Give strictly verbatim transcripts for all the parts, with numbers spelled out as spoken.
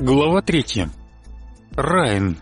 Глава третья. Райан.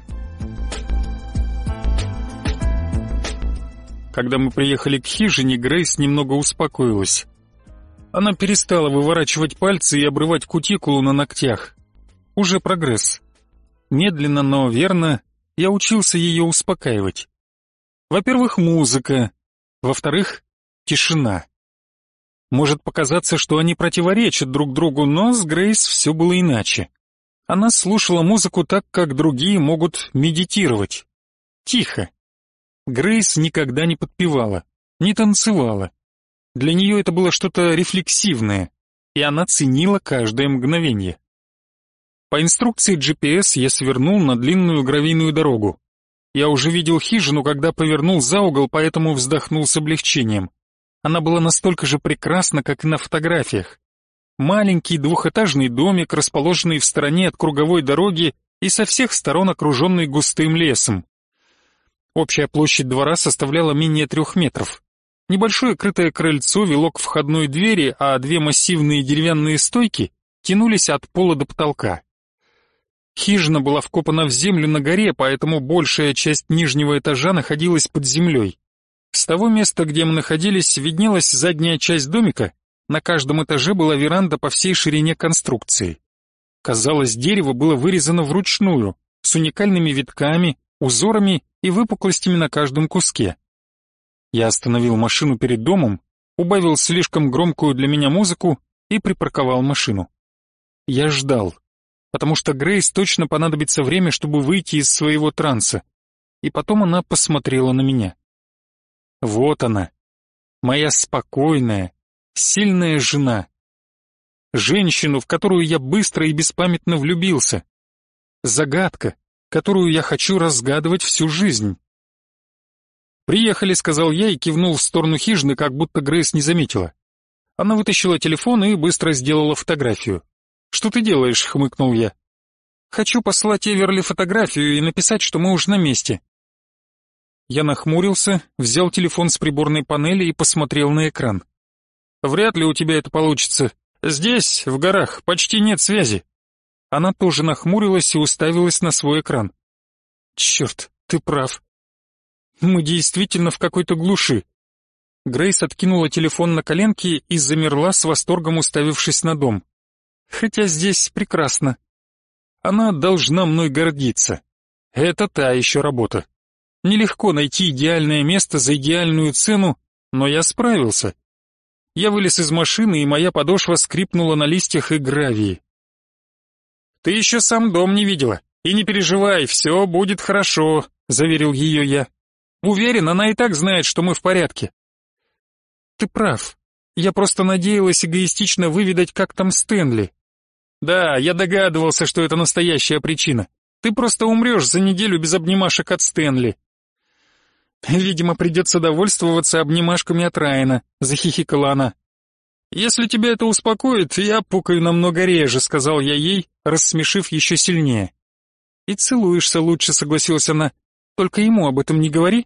Когда мы приехали к хижине, Грейс немного успокоилась. Она перестала выворачивать пальцы и обрывать кутикулу на ногтях. Уже прогресс. Медленно, но верно, я учился ее успокаивать. Во-первых, музыка. Во-вторых, тишина. Может показаться, что они противоречат друг другу, но с Грейс все было иначе. Она слушала музыку так, как другие могут медитировать. Тихо. Грейс никогда не подпевала, не танцевала. Для нее это было что-то рефлексивное, и она ценила каждое мгновение. По инструкции джи пи эс я свернул на длинную гравийную дорогу. Я уже видел хижину, когда повернул за угол, поэтому вздохнул с облегчением. Она была настолько же прекрасна, как и на фотографиях. Маленький двухэтажный домик, расположенный в стороне от круговой дороги и со всех сторон окруженный густым лесом. Общая площадь двора составляла менее трех метров. Небольшое крытое крыльцо вело к входной двери, а две массивные деревянные стойки тянулись от пола до потолка. Хижина была вкопана в землю на горе, поэтому большая часть нижнего этажа находилась под землей. С того места, где мы находились, виднелась задняя часть домика. На каждом этаже была веранда по всей ширине конструкции. Казалось, дерево было вырезано вручную, с уникальными витками, узорами и выпуклостями на каждом куске. Я остановил машину перед домом, убавил слишком громкую для меня музыку и припарковал машину. Я ждал, потому что Грейс точно понадобится время, чтобы выйти из своего транса, и потом она посмотрела на меня. Вот она, моя спокойная, сильная жена. Женщину, в которую я быстро и беспамятно влюбился. Загадка, которую я хочу разгадывать всю жизнь. «Приехали», — сказал я и кивнул в сторону хижины, как будто Грейс не заметила. Она вытащила телефон и быстро сделала фотографию. «Что ты делаешь?» — хмыкнул я. «Хочу послать Эверли фотографию и написать, что мы уже на месте». Я нахмурился, взял телефон с приборной панели и посмотрел на экран. «Вряд ли у тебя это получится. Здесь, в горах, почти нет связи». Она тоже нахмурилась и уставилась на свой экран. «Черт, ты прав. Мы действительно в какой-то глуши». Грейс откинула телефон на коленки и замерла с восторгом, уставившись на дом. «Хотя здесь прекрасно. Она должна мной гордиться. Это та еще работа. Нелегко найти идеальное место за идеальную цену, но я справился». Я вылез из машины, и моя подошва скрипнула на листьях и гравии. «Ты еще сам дом не видела, и не переживай, все будет хорошо», — заверил ее я. «Уверен, она и так знает, что мы в порядке». «Ты прав. Я просто надеялась эгоистично выведать, как там Стэнли». «Да, я догадывался, что это настоящая причина. Ты просто умрешь за неделю без обнимашек от Стэнли». «Видимо, придется довольствоваться обнимашками от Райана», — захихикала она. «Если тебя это успокоит, я пукаю намного реже», — сказал я ей, рассмешив еще сильнее. «И целуешься лучше», — согласилась она. «Только ему об этом не говори».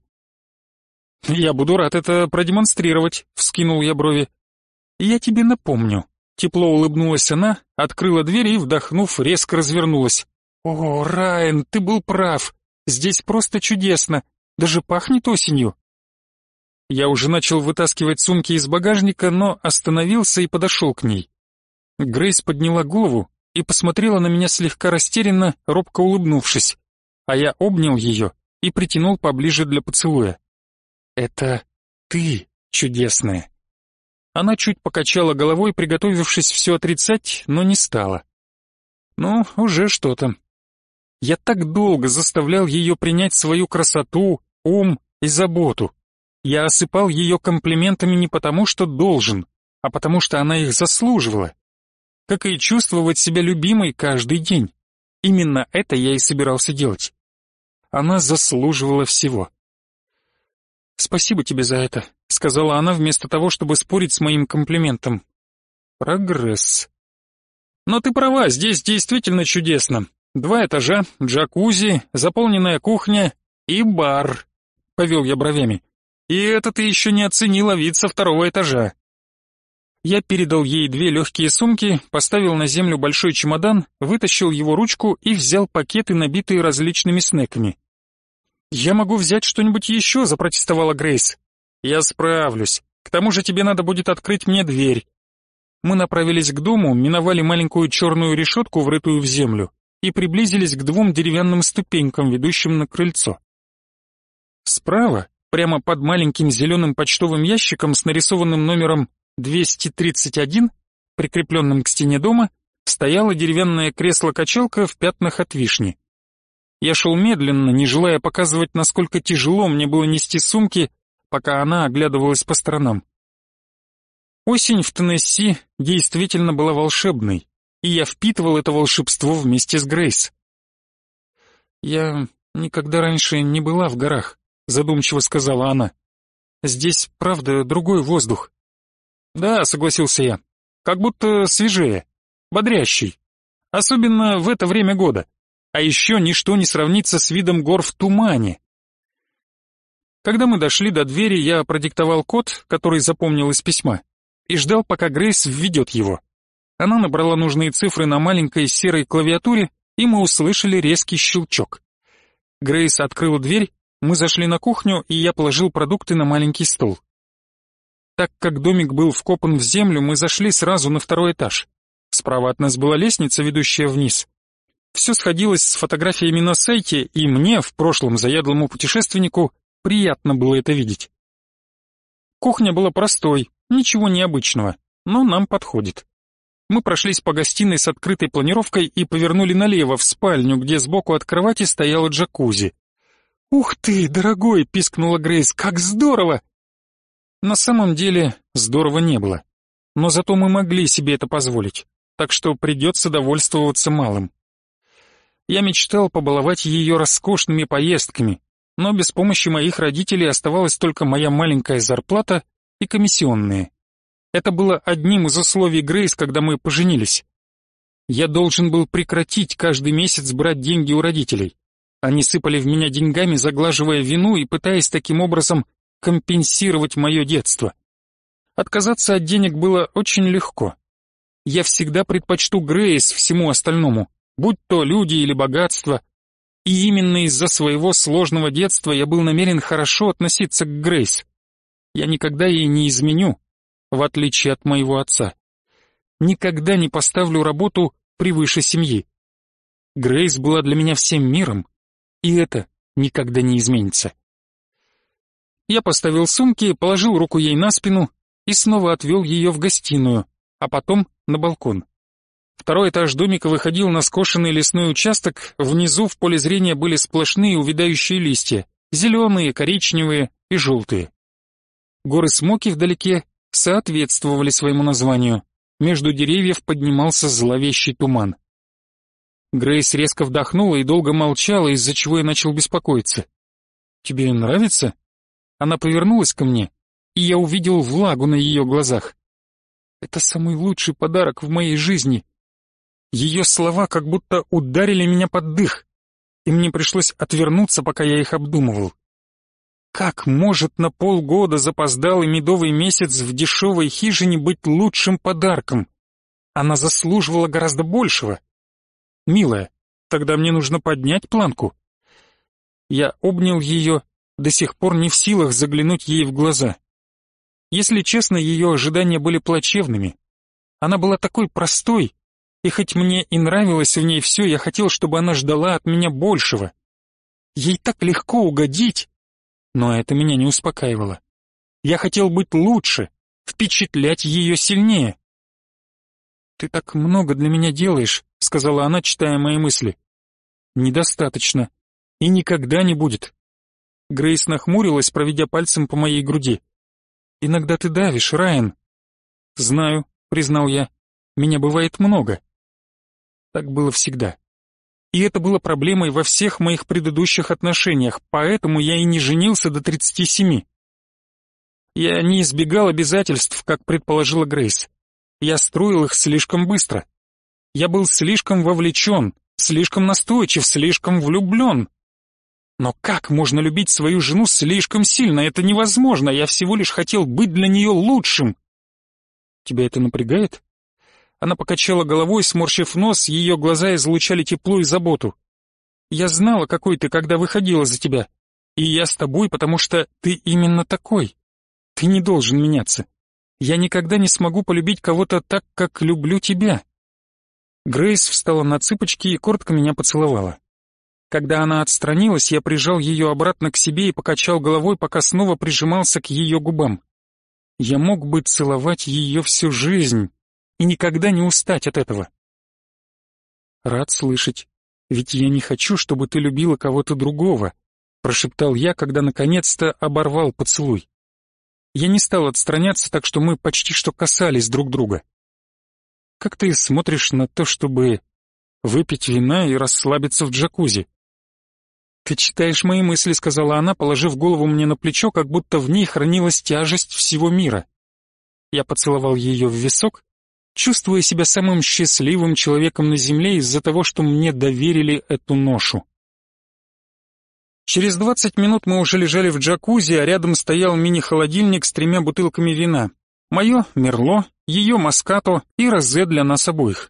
«Я буду рад это продемонстрировать», — вскинул я брови. «Я тебе напомню». Тепло улыбнулась она, открыла дверь и, вдохнув, резко развернулась. «О, Райан, ты был прав. Здесь просто чудесно. Даже пахнет осенью». Я уже начал вытаскивать сумки из багажника, но остановился и подошел к ней. Грейс подняла голову и посмотрела на меня слегка растерянно, робко улыбнувшись, а я обнял ее и притянул поближе для поцелуя. «Это ты, чудесная». Она чуть покачала головой, приготовившись все отрицать, но не стала. Ну, уже что-то. Я так долго заставлял ее принять свою красоту, ум и заботу. Я осыпал ее комплиментами не потому, что должен, а потому что она их заслуживала. Как и чувствовать себя любимой каждый день. Именно это я и собирался делать. Она заслуживала всего. «Спасибо тебе за это», — сказала она вместо того, чтобы спорить с моим комплиментом. Прогресс. «Но ты права, здесь действительно чудесно. Два этажа, джакузи, заполненная кухня и бар», — повел я бровями. «И это ты еще не оценила вид со второго этажа». Я передал ей две легкие сумки, поставил на землю большой чемодан, вытащил его ручку и взял пакеты, набитые различными снеками. «Я могу взять что-нибудь еще», — запротестовала Грейс. «Я справлюсь. К тому же тебе надо будет открыть мне дверь». Мы направились к дому, миновали маленькую черную решетку, врытую в землю, и приблизились к двум деревянным ступенькам, ведущим на крыльцо. Справа, прямо под маленьким зеленым почтовым ящиком с нарисованным номером двести тридцать один, прикрепленным к стене дома, стояло деревянное кресло-качалка в пятнах от вишни. Я шел медленно, не желая показывать, насколько тяжело мне было нести сумки, пока она оглядывалась по сторонам. Осень в Теннесси действительно была волшебной, и я впитывал это волшебство вместе с Грейс. «Я никогда раньше не была в горах», — задумчиво сказала она. «Здесь, правда, другой воздух». «Да», — согласился я, — «как будто свежее, бодрящий, особенно в это время года. А еще ничто не сравнится с видом гор в тумане». Когда мы дошли до двери, я продиктовал код, который запомнил из письма, и ждал, пока Грейс введет его. Она набрала нужные цифры на маленькой серой клавиатуре, и мы услышали резкий щелчок. Грейс открыла дверь, мы зашли на кухню, и я положил продукты на маленький стол. Так как домик был вкопан в землю, мы зашли сразу на второй этаж. Справа от нас была лестница, ведущая вниз. Все сходилось с фотографиями на сайте, и мне, в прошлом заядлому путешественнику, приятно было это видеть. Кухня была простой, ничего необычного, но нам подходит. Мы прошлись по гостиной с открытой планировкой и повернули налево, в спальню, где сбоку от кровати стояла джакузи. «Ух ты, дорогой!» — пискнула Грейс. «Как здорово!» На самом деле, здорово не было. Но зато мы могли себе это позволить, так что придется довольствоваться малым. Я мечтал побаловать ее роскошными поездками, но без помощи моих родителей оставалась только моя маленькая зарплата и комиссионные. Это было одним из условий Грейс, когда мы поженились. Я должен был прекратить каждый месяц брать деньги у родителей. Они сыпали в меня деньгами, заглаживая вину и пытаясь таким образом компенсировать мое детство. Отказаться от денег было очень легко. Я всегда предпочту Грейс всему остальному, будь то люди или богатство. И именно из-за своего сложного детства я был намерен хорошо относиться к Грейс. Я никогда ей не изменю, в отличие от моего отца. Никогда не поставлю работу превыше семьи. Грейс была для меня всем миром, и это никогда не изменится. Я поставил сумки, положил руку ей на спину и снова отвел ее в гостиную, а потом на балкон. Второй этаж домика выходил на скошенный лесной участок, внизу в поле зрения были сплошные увядающие листья, зеленые, коричневые и желтые. Горы Смоки вдалеке соответствовали своему названию. Между деревьев поднимался зловещий туман. Грейс резко вдохнула и долго молчала, из-за чего я начал беспокоиться. «Тебе нравится?» Она повернулась ко мне, и я увидел влагу на ее глазах. «Это самый лучший подарок в моей жизни». Ее слова как будто ударили меня под дых, и мне пришлось отвернуться, пока я их обдумывал. Как может на полгода запоздалый медовый месяц в дешевой хижине быть лучшим подарком? Она заслуживала гораздо большего. «Милая, тогда мне нужно поднять планку». Я обнял ее, до сих пор не в силах заглянуть ей в глаза. Если честно, ее ожидания были плачевными. Она была такой простой, и хоть мне и нравилось в ней все, я хотел, чтобы она ждала от меня большего. Ей так легко угодить, но это меня не успокаивало. Я хотел быть лучше, впечатлять ее сильнее. «Ты так много для меня делаешь», — сказала она, читая мои мысли. «Недостаточно. И никогда не будет». Грейс нахмурилась, проведя пальцем по моей груди. «Иногда ты давишь, Райан». «Знаю», — признал я. «Меня бывает много». Так было всегда. И это было проблемой во всех моих предыдущих отношениях, поэтому я и не женился до тридцати семи. Я не избегал обязательств, как предположила Грейс. Я строил их слишком быстро. Я был слишком вовлечен, слишком настойчив, слишком влюблен. Но как можно любить свою жену слишком сильно? Это невозможно, я всего лишь хотел быть для нее лучшим. Тебя это напрягает?» Она покачала головой, сморщив нос, ее глаза излучали тепло и заботу. «Я знала, какой ты, когда выходила за тебя. И я с тобой, потому что ты именно такой. Ты не должен меняться. Я никогда не смогу полюбить кого-то так, как люблю тебя». Грейс встала на цыпочки и коротко меня поцеловала. Когда она отстранилась, я прижал ее обратно к себе и покачал головой, пока снова прижимался к ее губам. Я мог бы целовать ее всю жизнь и никогда не устать от этого. «Рад слышать, ведь я не хочу, чтобы ты любила кого-то другого», прошептал я, когда наконец-то оборвал поцелуй. Я не стал отстраняться, так что мы почти что касались друг друга. «Как ты смотришь на то, чтобы выпить вина и расслабиться в джакузи?» «Ты читаешь мои мысли», — сказала она, положив голову мне на плечо, как будто в ней хранилась тяжесть всего мира. Я поцеловал ее в висок, чувствуя себя самым счастливым человеком на земле из-за того, что мне доверили эту ношу. Через двадцать минут мы уже лежали в джакузи, а рядом стоял мини-холодильник с тремя бутылками вина. Мое — Мерло, ее — Москато и Розе для нас обоих.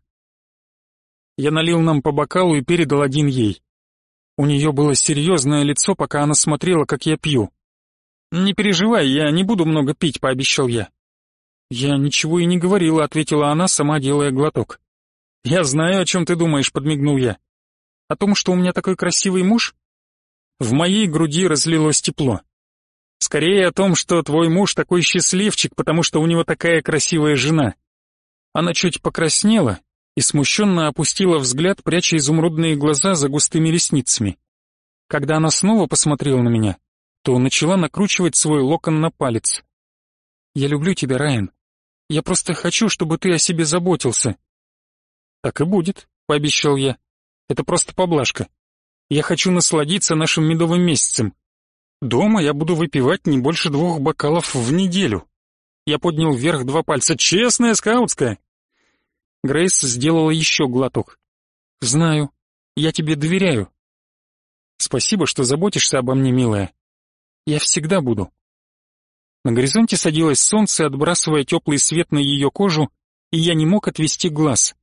Я налил нам по бокалу и передал один ей. У нее было серьезное лицо, пока она смотрела, как я пью. «Не переживай, я не буду много пить», — пообещал я. «Я ничего и не говорила», — ответила она, сама делая глоток. «Я знаю, о чем ты думаешь», — подмигнул я. «О том, что у меня такой красивый муж?» В моей груди разлилось тепло. «Скорее о том, что твой муж такой счастливчик, потому что у него такая красивая жена». Она чуть покраснела и смущенно опустила взгляд, пряча изумрудные глаза за густыми ресницами. Когда она снова посмотрела на меня, то начала накручивать свой локон на палец. «Я люблю тебя, Райан. Я просто хочу, чтобы ты о себе заботился». «Так и будет», — пообещал я. «Это просто поблажка. Я хочу насладиться нашим медовым месяцем. Дома я буду выпивать не больше двух бокалов в неделю». Я поднял вверх два пальца. «Честная скаутская!» Грейс сделала еще глоток. «Знаю. Я тебе доверяю». «Спасибо, что заботишься обо мне, милая. Я всегда буду». На горизонте садилось солнце, отбрасывая теплый свет на ее кожу, и я не мог отвести глаз.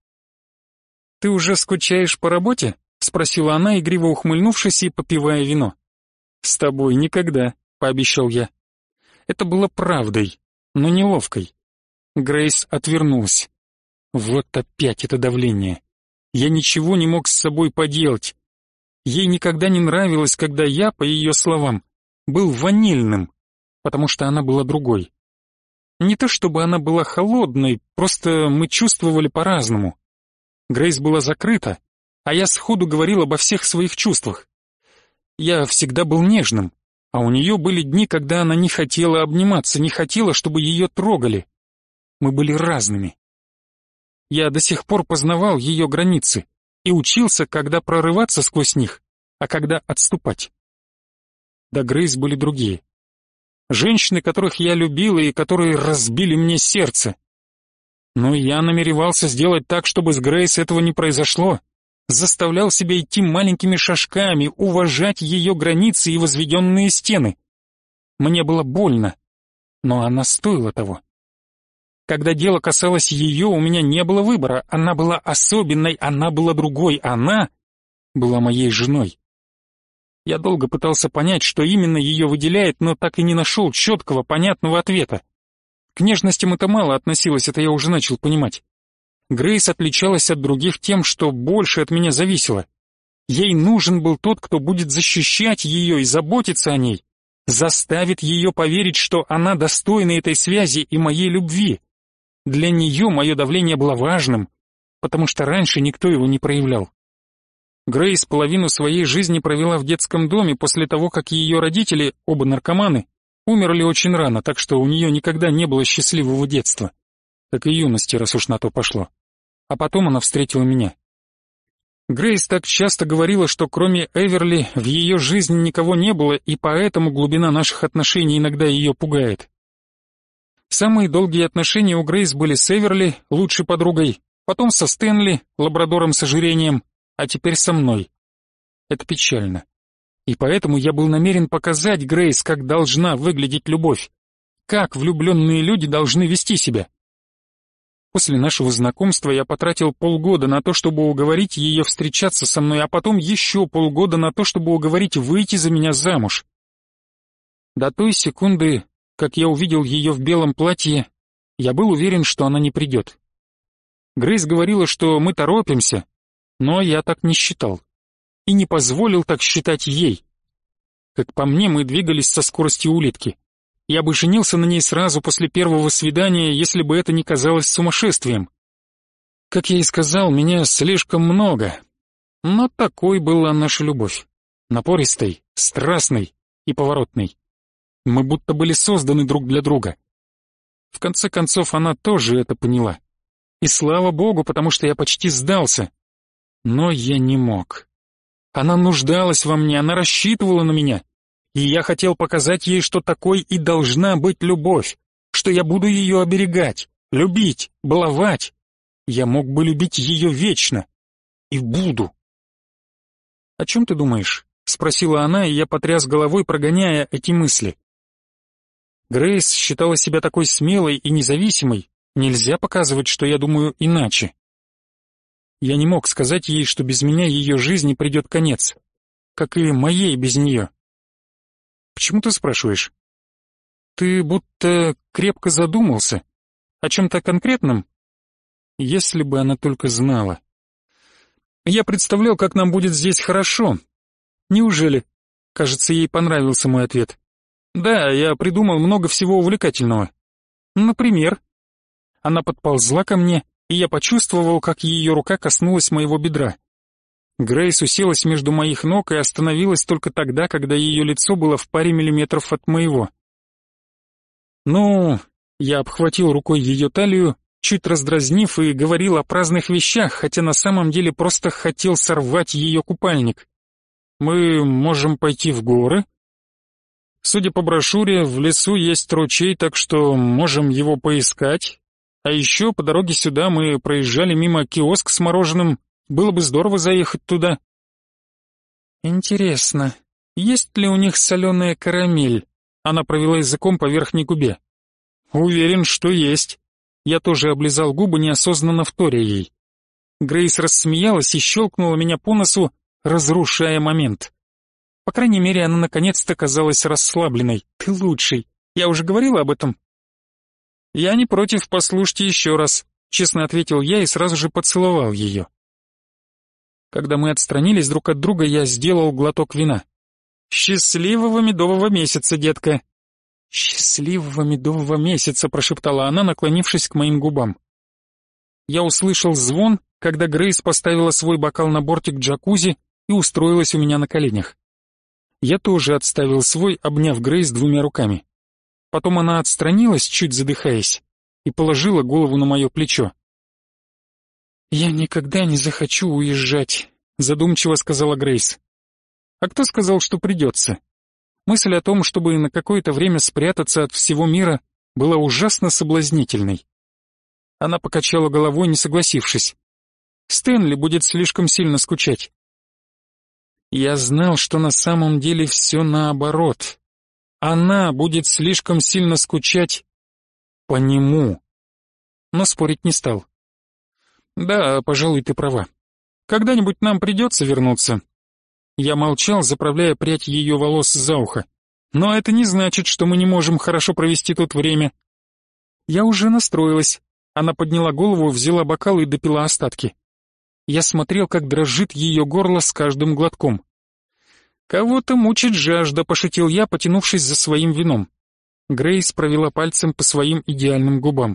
«Ты уже скучаешь по работе?» — спросила она, игриво ухмыльнувшись и попивая вино. «С тобой никогда», — пообещал я. Это было правдой, но неловкой. Грейс отвернулась. Вот опять это давление. Я ничего не мог с собой поделать. Ей никогда не нравилось, когда я, по ее словам, был ванильным, потому что она была другой. Не то чтобы она была холодной, просто мы чувствовали по-разному. Грейс была закрыта, а я сходу говорил обо всех своих чувствах. Я всегда был нежным, а у нее были дни, когда она не хотела обниматься, не хотела, чтобы ее трогали. Мы были разными. Я до сих пор познавал ее границы и учился, когда прорываться сквозь них, а когда отступать. Да, Грейс были другие. Женщины, которых я любил и которые разбили мне сердце. Но я намеревался сделать так, чтобы с Грейс этого не произошло. Заставлял себя идти маленькими шажками, уважать ее границы и возведенные стены. Мне было больно, но она стоила того. Когда дело касалось ее, у меня не было выбора. Она была особенной, она была другой, она была моей женой. Я долго пытался понять, что именно ее выделяет, но так и не нашел четкого, понятного ответа. К нежностям это мало относилось, это я уже начал понимать. Грейс отличалась от других тем, что больше от меня зависело. Ей нужен был тот, кто будет защищать ее и заботиться о ней, заставит ее поверить, что она достойна этой связи и моей любви. Для нее мое давление было важным, потому что раньше никто его не проявлял. Грейс половину своей жизни провела в детском доме после того, как ее родители, оба наркоманы, умерли очень рано, так что у нее никогда не было счастливого детства. Как и юности, раз уж на то пошло. А потом она встретила меня. Грейс так часто говорила, что кроме Эверли в ее жизни никого не было, и поэтому глубина наших отношений иногда ее пугает. Самые долгие отношения у Грейс были с Эверли, лучшей подругой, потом со Стэнли, лабрадором с ожирением, а теперь со мной. Это печально. И поэтому я был намерен показать Грейс, как должна выглядеть любовь, как влюбленные люди должны вести себя. После нашего знакомства я потратил полгода на то, чтобы уговорить ее встречаться со мной, а потом еще полгода на то, чтобы уговорить выйти за меня замуж. До той секунды, как я увидел ее в белом платье, я был уверен, что она не придет. Грейс говорила, что мы торопимся, но я так не считал. И не позволил так считать ей. Как по мне, мы двигались со скоростью улитки. Я бы женился на ней сразу после первого свидания, если бы это не казалось сумасшествием. Как я и сказал, меня слишком много. Но такой была наша любовь. Напористой, страстной и поворотной. Мы будто были созданы друг для друга. В конце концов, она тоже это поняла. И слава богу, потому что я почти сдался. Но я не мог. Она нуждалась во мне, она рассчитывала на меня. И я хотел показать ей, что такой и должна быть любовь, что я буду ее оберегать, любить, баловать. Я мог бы любить ее вечно. И буду. «О чем ты думаешь?» — спросила она, и я потряс головой, прогоняя эти мысли. Грейс считала себя такой смелой и независимой, нельзя показывать, что я думаю иначе. Я не мог сказать ей, что без меня ее жизни придет конец, как и моей без нее. «Почему ты спрашиваешь?» «Ты будто крепко задумался. О чем-то конкретном?» Если бы она только знала. Я представлял, как нам будет здесь хорошо. Неужели? Кажется, ей понравился мой ответ. Да, я придумал много всего увлекательного. Например? Она подползла ко мне, и я почувствовал, как ее рука коснулась моего бедра. Грейс уселась между моих ног и остановилась только тогда, когда ее лицо было в паре миллиметров от моего. Ну, я обхватил рукой ее талию, чуть раздразнив, и говорил о праздных вещах, хотя на самом деле просто хотел сорвать ее купальник. Мы можем пойти в горы. Судя по брошюре, в лесу есть ручей, так что можем его поискать. А еще по дороге сюда мы проезжали мимо киоск с мороженым. Было бы здорово заехать туда. Интересно, есть ли у них соленая карамель? Она провела языком по верхней губе. Уверен, что есть. Я тоже облизал губы, неосознанно вторя ей. Грейс рассмеялась и щелкнула меня по носу, разрушая момент. По крайней мере, она наконец-то казалась расслабленной. Ты лучший. Я уже говорила об этом. Я не против, послушайте еще раз, честно ответил я и сразу же поцеловал ее. Когда мы отстранились друг от друга, я сделал глоток вина. «Счастливого медового месяца, детка!» «Счастливого медового месяца!» — прошептала она, наклонившись к моим губам. Я услышал звон, когда Грейс поставила свой бокал на бортик джакузи и устроилась у меня на коленях. Я тоже отставил свой, обняв Грейс двумя руками. Потом она отстранилась, чуть задыхаясь, и положила голову на мое плечо. «Я никогда не захочу уезжать», — задумчиво сказала Грейс. «А кто сказал, что придется?» Мысль о том, чтобы на какое-то время спрятаться от всего мира, была ужасно соблазнительной. Она покачала головой, не согласившись. «Стэнли будет слишком сильно скучать». Я знал, что на самом деле все наоборот. Она будет слишком сильно скучать по нему. Но спорить не стал. «Да, пожалуй, ты права. Когда-нибудь нам придется вернуться». Я молчал, заправляя прядь ее волос за ухо. «Но это не значит, что мы не можем хорошо провести тут время». Я уже настроилась. Она подняла голову, взяла бокал и допила остатки. Я смотрел, как дрожит ее горло с каждым глотком. «Кого-то мучит жажда», — пошутил я, потянувшись за своим вином. Грейс провела пальцем по своим идеальным губам.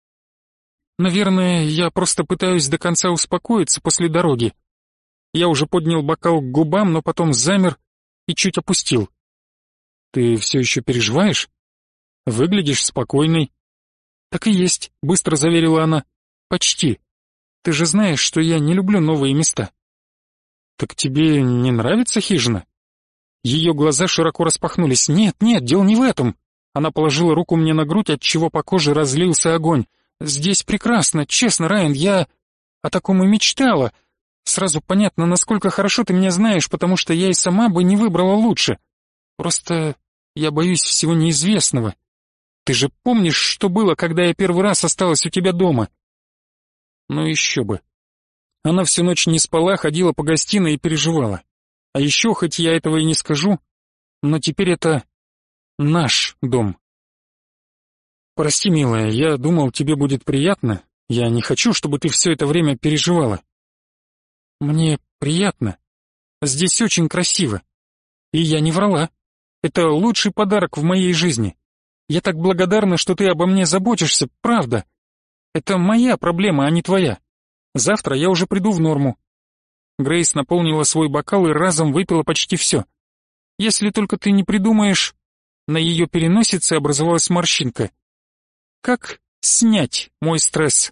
«Наверное, я просто пытаюсь до конца успокоиться после дороги». Я уже поднял бокал к губам, но потом замер и чуть опустил. «Ты все еще переживаешь? Выглядишь спокойной». «Так и есть», — быстро заверила она. «Почти. Ты же знаешь, что я не люблю новые места». «Так тебе не нравится хижина?» Ее глаза широко распахнулись. «Нет, нет, дело не в этом». Она положила руку мне на грудь, отчего по коже разлился огонь. «Здесь прекрасно, честно, Райан, я о таком и мечтала. Сразу понятно, насколько хорошо ты меня знаешь, потому что я и сама бы не выбрала лучше. Просто я боюсь всего неизвестного. Ты же помнишь, что было, когда я первый раз осталась у тебя дома? Ну еще бы. Она всю ночь не спала, ходила по гостиной и переживала. А еще, хоть я этого и не скажу, но теперь это наш дом. Прости, милая, я думал, тебе будет приятно. Я не хочу, чтобы ты все это время переживала. Мне приятно. Здесь очень красиво. И я не врала. Это лучший подарок в моей жизни. Я так благодарна, что ты обо мне заботишься, правда. Это моя проблема, а не твоя. Завтра я уже приду в норму. Грейс наполнила свой бокал и разом выпила почти все. Если только ты не придумаешь... На ее переносице образовалась морщинка. Как снять мой стресс?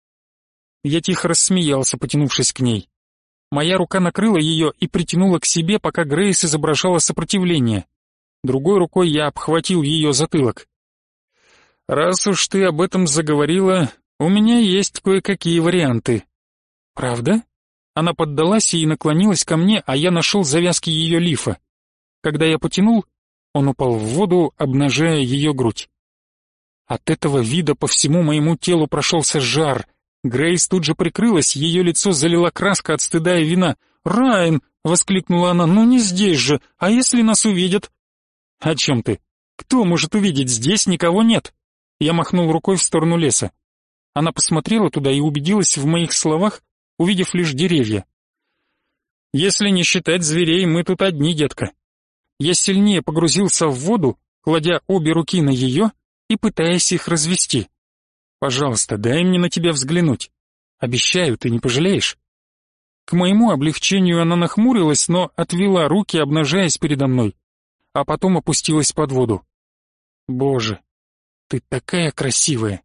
Я тихо рассмеялся, потянувшись к ней. Моя рука накрыла ее и притянула к себе, пока Грейс изображала сопротивление. Другой рукой я обхватил ее затылок. «Раз уж ты об этом заговорила, у меня есть кое-какие варианты». «Правда?» Она поддалась и наклонилась ко мне, а я нашел завязки ее лифа. Когда я потянул, он упал в воду, обнажая ее грудь. От этого вида по всему моему телу прошелся жар. Грейс тут же прикрылась, ее лицо залила краска от стыда и вина. «Райан!» — воскликнула она. «Ну не здесь же! А если нас увидят?» «О чем ты? Кто может увидеть? Здесь никого нет!» Я махнул рукой в сторону леса. Она посмотрела туда и убедилась в моих словах, увидев лишь деревья. «Если не считать зверей, мы тут одни, детка». Я сильнее погрузился в воду, кладя обе руки на ее и пытаясь их развести. «Пожалуйста, дай мне на тебя взглянуть. Обещаю, ты не пожалеешь». К моему облегчению она нахмурилась, но отвела руки, обнажаясь передо мной, а потом опустилась под воду. «Боже, ты такая красивая!»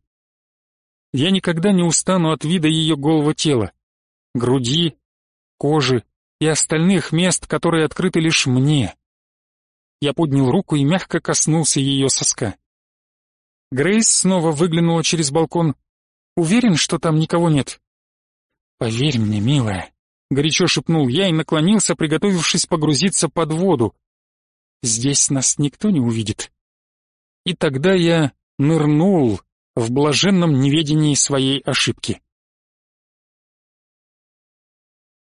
Я никогда не устану от вида ее голого тела, груди, кожи и остальных мест, которые открыты лишь мне. Я поднял руку и мягко коснулся ее соска. Грейс снова выглянула через балкон. «Уверен, что там никого нет?» «Поверь мне, милая», — горячо шепнул я и наклонился, приготовившись погрузиться под воду. «Здесь нас никто не увидит». И тогда я нырнул в блаженном неведении своей ошибки.